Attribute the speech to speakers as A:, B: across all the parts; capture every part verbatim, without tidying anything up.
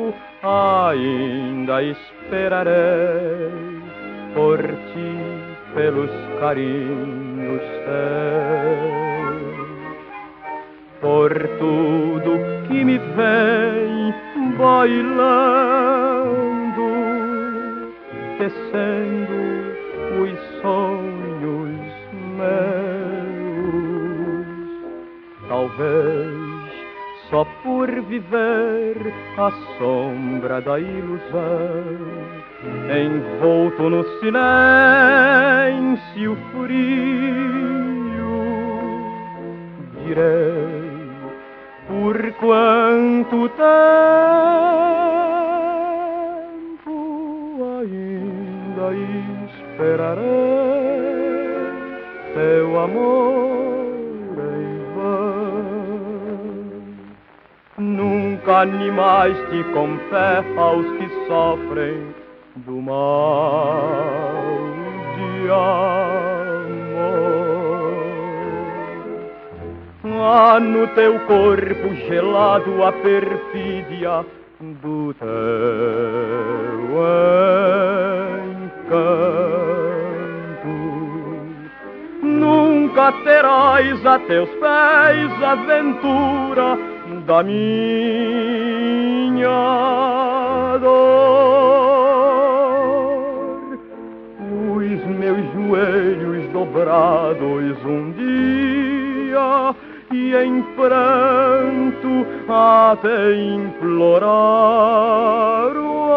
A: ainda esperarei por ti pelos carinhos teus, por tudo que me vem bailando, tecendo os sonhos meus. Talvez só por viver à sombra da ilusão, envolto no silêncio frio, direi por quanto tempo ainda esperarei teu amor em vão. Nunca animaste com fé aos que sofrem do mal de amor. Há no teu corpo gelado a perfídia do teu encanto. Nunca terás a teus pés a ventura da minha dor. Os meus joelhos dobrados um dia e em pranto até implorar o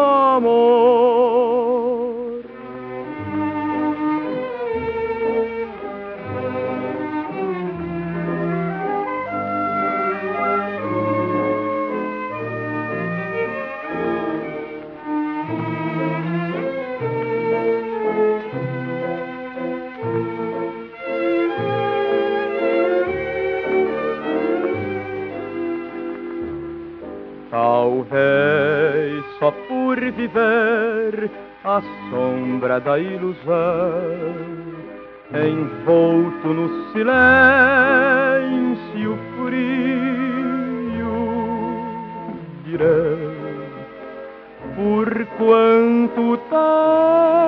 A: amor. Talvez só por viver à sombra da ilusão, envolto no silêncio frio, direi por quanto tempo